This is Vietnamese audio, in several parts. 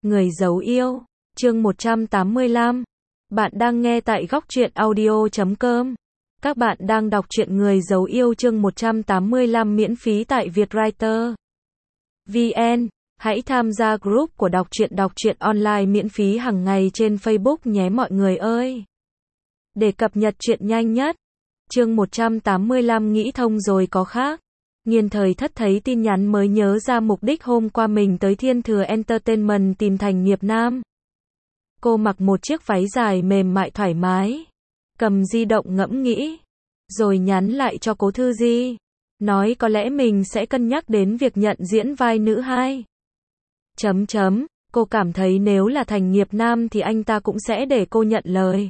Người giấu yêu, chương 185. Bạn đang nghe tại góc truyện audio.com. Các bạn đang đọc truyện Người giấu yêu chương 185 miễn phí tại Vietwriter VN. Hãy tham gia group của đọc truyện online miễn phí hàng ngày trên Facebook nhé mọi người ơi. Để cập nhật truyện nhanh nhất. Chương 185 nghĩ thông rồi có khác. Nghiên thời thất thấy tin nhắn mới nhớ ra mục đích hôm qua mình tới Thiên Thừa Entertainment tìm Thành Nghiệp Nam. Cô mặc một chiếc váy dài mềm mại thoải mái. Cầm di động ngẫm nghĩ. Rồi nhắn lại cho Cố Thư Di. Nói có lẽ mình sẽ cân nhắc đến việc nhận diễn vai nữ hai. Cô cảm thấy nếu là Thành Nghiệp Nam thì anh ta cũng sẽ để cô nhận lời.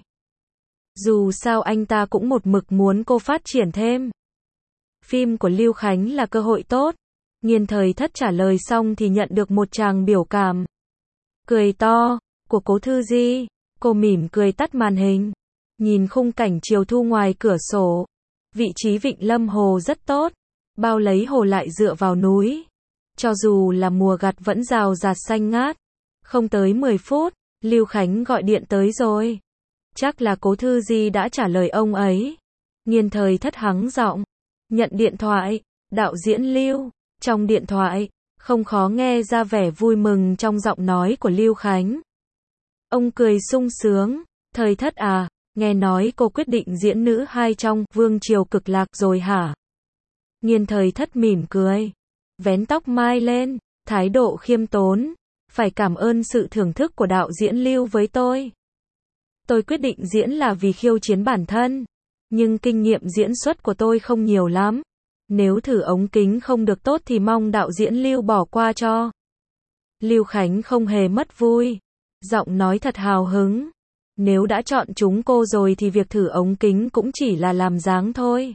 Dù sao anh ta cũng một mực muốn cô phát triển thêm. Phim của Lưu Khánh là cơ hội tốt. Nghiên thời thất trả lời xong thì nhận được một tràng biểu cảm cười to của Cố Thư Di. Cô mỉm cười tắt màn hình. Nhìn khung cảnh chiều thu ngoài cửa sổ. Vị trí vịnh Lâm Hồ rất tốt. Bao lấy hồ lại dựa vào núi. Cho dù là mùa gặt vẫn rào rạt xanh ngát. Không tới 10 phút, Lưu Khánh gọi điện tới rồi. Chắc là Cố Thư Di đã trả lời ông ấy. Nghiên thời thất hắng giọng. Nhận điện thoại, đạo diễn Lưu. Trong điện thoại, không khó nghe ra vẻ vui mừng trong giọng nói của Lưu Khánh. Ông cười sung sướng. Thời thất à, nghe nói cô quyết định diễn nữ hai trong Vương Triều Cực Lạc rồi hả? Nghiên thời thất mỉm cười. Vén tóc mai lên, thái độ khiêm tốn. Phải cảm ơn sự thưởng thức của đạo diễn Lưu với tôi. Tôi quyết định diễn là vì khiêu chiến bản thân. Nhưng kinh nghiệm diễn xuất của tôi không nhiều lắm. Nếu thử ống kính không được tốt thì mong đạo diễn Lưu bỏ qua cho. Lưu Khánh không hề mất vui. Giọng nói thật hào hứng. Nếu đã chọn chúng cô rồi thì việc thử ống kính cũng chỉ là làm dáng thôi.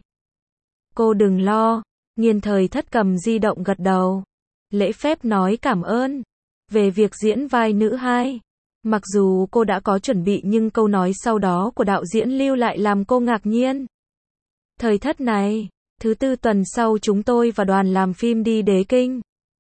Cô đừng lo. Nghiên thời thất cầm di động gật đầu. Lễ phép nói cảm ơn. Về việc diễn vai nữ hai. Mặc dù cô đã có chuẩn bị nhưng câu nói sau đó của đạo diễn Lưu lại làm cô ngạc nhiên. Thời thất này, thứ tư tuần sau chúng tôi và đoàn làm phim đi Đế Kinh.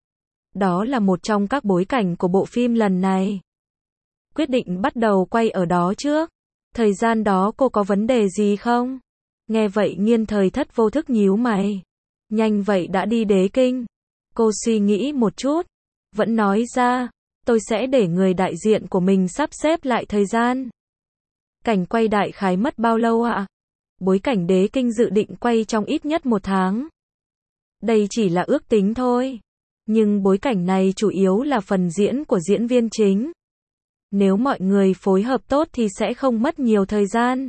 Đó là một trong các bối cảnh của bộ phim lần này. Quyết định bắt đầu quay ở đó trước. Thời gian đó cô có vấn đề gì không? Nghe vậy nghiên thời thất vô thức nhíu mày. Nhanh vậy đã đi Đế Kinh. Cô suy nghĩ một chút. Vẫn nói ra. Tôi sẽ để người đại diện của mình sắp xếp lại thời gian. Cảnh quay đại khái mất bao lâu ạ? Bối cảnh Đế Kinh dự định quay trong ít nhất 1 tháng. Đây chỉ là ước tính thôi. Nhưng bối cảnh này chủ yếu là phần diễn của diễn viên chính. Nếu mọi người phối hợp tốt thì sẽ không mất nhiều thời gian.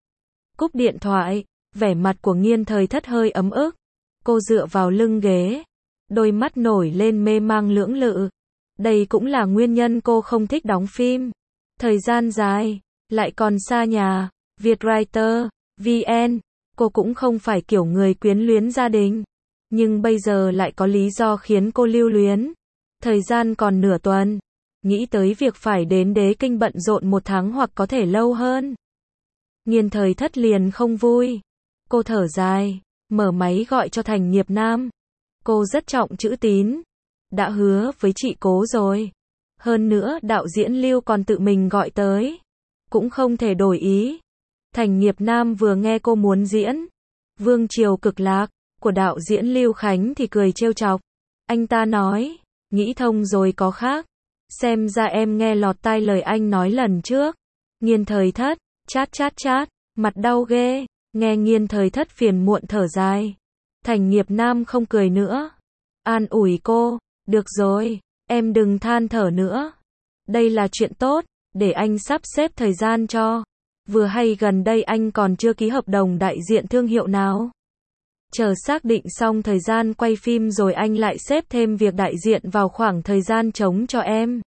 Cúp điện thoại, vẻ mặt của nghiên thời thất hơi ấm ức. Cô dựa vào lưng ghế. Đôi mắt nổi lên mê mang lưỡng lự. Đây cũng là nguyên nhân cô không thích đóng phim. Thời gian dài, lại còn xa nhà, Vietwriter VN, cô cũng không phải kiểu người quyến luyến gia đình. Nhưng bây giờ lại có lý do khiến cô lưu luyến. Thời gian còn nửa tuần. Nghĩ tới việc phải đến Đế Kinh bận rộn 1 tháng hoặc có thể lâu hơn. Nghiên thời thất liền không vui. Cô thở dài, mở máy gọi cho Thành Nghiệp Nam. Cô rất trọng chữ tín. Đã hứa với chị Cố rồi. Hơn nữa đạo diễn Lưu còn tự mình gọi tới. Cũng không thể đổi ý. Thành Nghiệp Nam vừa nghe cô muốn diễn Vương Triều Cực Lạc của đạo diễn Lưu Khánh thì cười trêu chọc. Anh ta nói, nghĩ thông rồi có khác. Xem ra em nghe lọt tai lời anh nói lần trước. Nghiên thời thất, chát, mặt đau ghê. Nghe nghiên thời thất phiền muộn thở dài. Thành Nghiệp Nam không cười nữa. An ủi cô, được rồi, em đừng than thở nữa. Đây là chuyện tốt, để anh sắp xếp thời gian cho. Vừa hay gần đây anh còn chưa ký hợp đồng đại diện thương hiệu nào. Chờ xác định xong thời gian quay phim rồi anh lại xếp thêm việc đại diện vào khoảng thời gian trống cho em.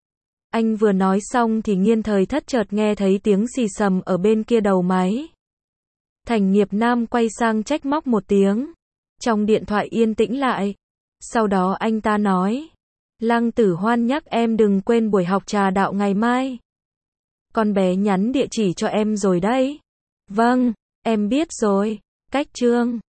Anh vừa nói xong thì nghiên thời thất chợt nghe thấy tiếng xì xầm ở bên kia đầu máy. Thành Nghiệp Nam quay sang trách móc một tiếng. Trong điện thoại yên tĩnh lại. Sau đó anh ta nói. Lăng Tử Hoan nhắc em đừng quên buổi học trà đạo ngày mai. Con bé nhắn địa chỉ cho em rồi đấy. Vâng, em biết rồi. Cách chương